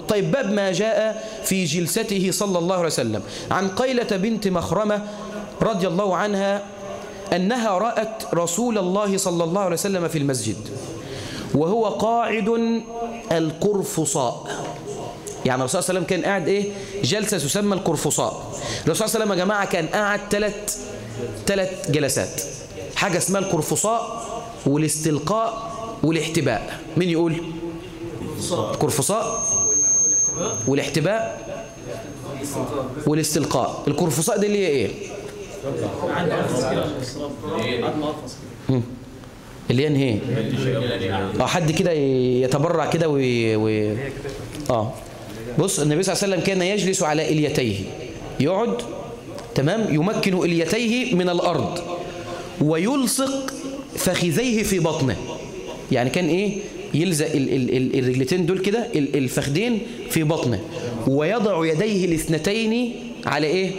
طيب باب ما جاء في جلسته صلى الله عليه وسلم. عن قيلة بنت مخرمة رضي الله عنها أنها رأت رسول الله صلى الله عليه وسلم في المسجد وهو قاعد القرفصاء. يعني الرسول صلى الله عليه وسلم كان قاعد إيه؟ جلسة تسمى القرفصاء. الرسول صلى الله عليه وسلم يا جماعة كان قاعد ثلاث جلسات، حاجة اسمها القرفصاء والاستلقاء والاحتباء. مين يقول؟ القرفصاء والاحتباء والاستلقاء. القرفصاء دي اللي هي ايه؟ اللي ينهي حد كده يتبرع كده بص، النبي صلى الله عليه وسلم كان يجلس على إليتيه، يقعد تمام، يمكن إليتيه من الأرض ويلصق فخذيه في بطنه. يعني كان ايه؟ يلزق الرجلتين دول كده، الفخدين في بطنه، ويضع يديه الاثنتين على ايه؟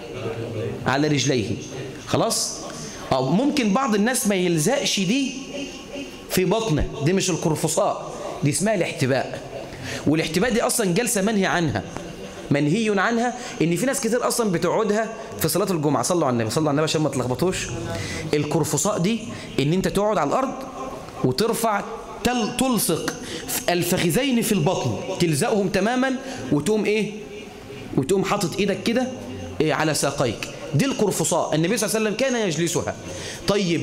على رجليه. خلاص؟ ممكن بعض الناس ما يلزقش دي في بطنه، دي مش القرفصاء، دي اسمها الاحتباء. والاحتباء دي اصلا جلسه منهي عنها، منهي عنها. ان في ناس كتير اصلا بتقعدها في صلاه الجمعه. صلوا على النبي، صلوا على النبي عشان ما تلخبطوش. القرفصاء دي ان انت تقعد على الارض وترفع تلصق الفخذين في البطن، تلزقهم تماما، وتقوم ايه؟ وتقوم حاطط ايدك كده على ساقيك. دي القرفصاء، النبي صلى الله عليه وسلم كان يجلسها. طيب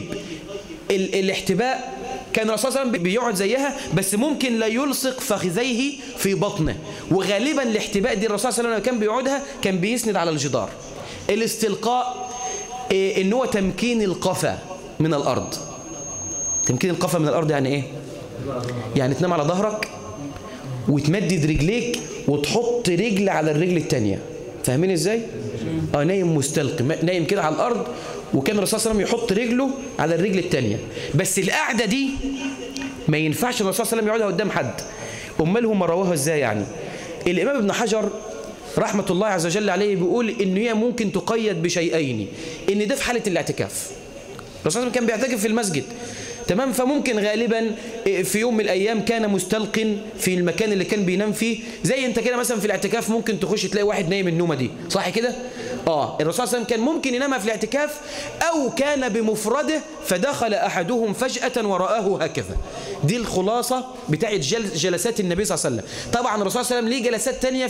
الاحتباء كان الرسول صلى الله عليه وسلم بيقعد زيها، بس ممكن لا يلصق فخذيه في بطنه. وغالبا الاحتباء دي الرسول صلى الله عليه وسلم كان بيقعدها كان بيسند على الجدار. الاستلقاء ان هو تمكين القفا من الارض. تمكين القفا من الارض يعني ايه؟ يعني تنام على ظهرك وتمدد رجليك وتحط رجل على الرجل الثانيه. فاهمين ازاي؟ نايم مستلقي، نايم كده على الارض، وكان الرسول صلى الله عليه وسلم يحط رجله على الرجل الثانيه. بس القعده دي ما ينفعش الرسول صلى الله عليه وسلم يقعدها قدام حد. امال هم رواها ازاي يعني؟ الامام ابن حجر رحمه الله عز وجل عليه بيقول ان هي ممكن تقيد بشيئين، ان ده في حاله الاعتكاف. الرسول صلى الله عليه وسلم كان بيعتكف في المسجد، تمام، فممكن غالبا في يوم من الايام كان مستلقٍ في المكان اللي كان بينام فيه. زي انت كده مثلا في الاعتكاف ممكن تخش تلاقي واحد نايم النومه دي، صح كده؟ الرسول صلى الله عليه وسلم كان ممكن ينامها في الاعتكاف، او كان بمفرده فدخل احدهم فجأة ورآه هكذا. دي الخلاصه بتاعت جلسات النبي صلى الله عليه وسلم. طبعا الرسول صلى الله عليه وسلم ليه جلسات ثانيه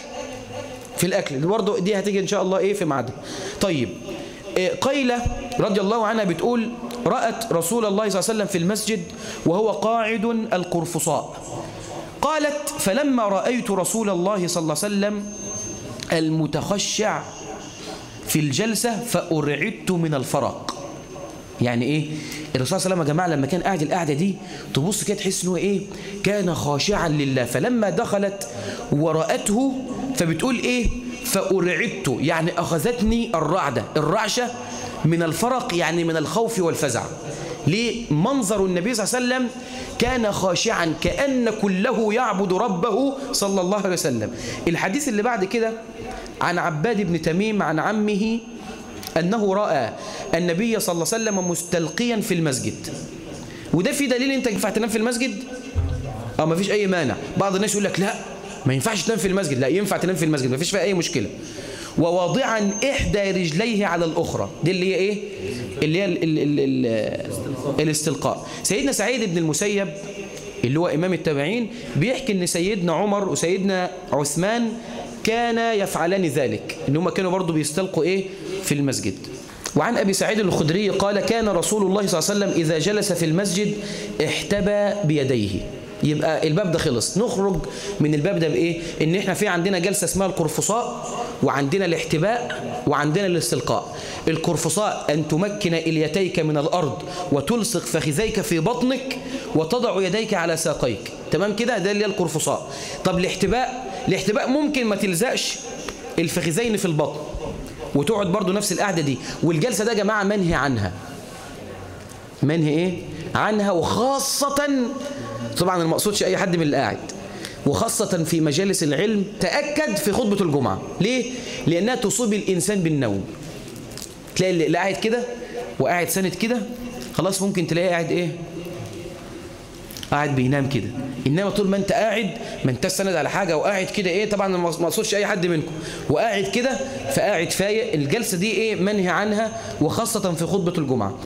في الاكل برضه، دي هتيجي ان شاء الله ايه في ميعادها. طيب قيلة رضي الله عنها بتقول رأت رسول الله صلى الله عليه وسلم في المسجد وهو قاعد القرفصاء. قالت فلما رأيت رسول الله صلى الله عليه وسلم المتخشع في الجلسة فأرعدت من الفرق. يعني ايه؟ الرسول صلى الله عليه وسلم يا جماعة لما كان قاعد القعدة دي تبص كده تحس انه ايه؟ كان خاشعا لله. فلما دخلت ورأته فبتقول ايه؟ فأرعدت، يعني أخذتني الرعشة من الفرق، يعني من الخوف والفزع. ليه؟ منظر النبي صلى الله عليه وسلم كان خاشعا كأن كله يعبد ربه صلى الله عليه وسلم. الحديث اللي بعد كده عن عباد بن تميم عن عمه أنه رأى النبي صلى الله عليه وسلم مستلقيا في المسجد. وده في دليل أنت ينفع تنام في المسجد؟ ما فيش أي مانع. بعض الناس يقول لك لا ما ينفعش تنام في المسجد. لا، ينفع تنام في المسجد، ما فيش فيها أي مشكلة. وواضعا إحدى رجليه على الأخرى، دي اللي هي إيه؟ اللي هي الاستلقاء. سيدنا سعيد بن المسيب اللي هو إمام التابعين بيحكي أن سيدنا عمر وسيدنا عثمان كان يفعلان ذلك، إن هم كانوا برضو بيستلقوا إيه؟ في المسجد. وعن أبي سعيد الخدري قال كان رسول الله صلى الله عليه وسلم إذا جلس في المسجد احتبى بيديه. يبقى الباب ده خلص. نخرج من الباب ده بإيه؟ إن إحنا في عندنا جلسة اسمها القرفصاء، وعندنا الاحتباء، وعندنا الاستلقاء. القرفصاء أن تمكن إليتيك من الأرض وتلصق فخذيك في بطنك وتضع يديك على ساقيك، تمام كده؟ ده اللي هي القرفصاء. طب الاحتباء ممكن ما تلزقش الفخذين في البطن وتقعد برضو نفس القعدة دي. والجلسة ده يا جماعة منهي عنها. منهي إيه؟ عنها. وخاصة طبعا أنا ما اقصدش أي حد من اللي قاعد، وخاصة في مجالس العلم تأكد في خطبة الجمعة. ليه؟ لأنها تصيب الإنسان بالنوم. تلاقي اللي قاعد كده وقاعد سند كده، خلاص ممكن تلاقيه قاعد إيه؟ قاعد بينام كده. إنما طول ما أنت قاعد ما أنت سند على حاجة وقاعد كده إيه، طبعا ما أقصدش أي حد منكم، وقاعد كده فقاعد فايق، الجلسة دي إيه منهي عنها، وخاصة في خطبة الجمعة.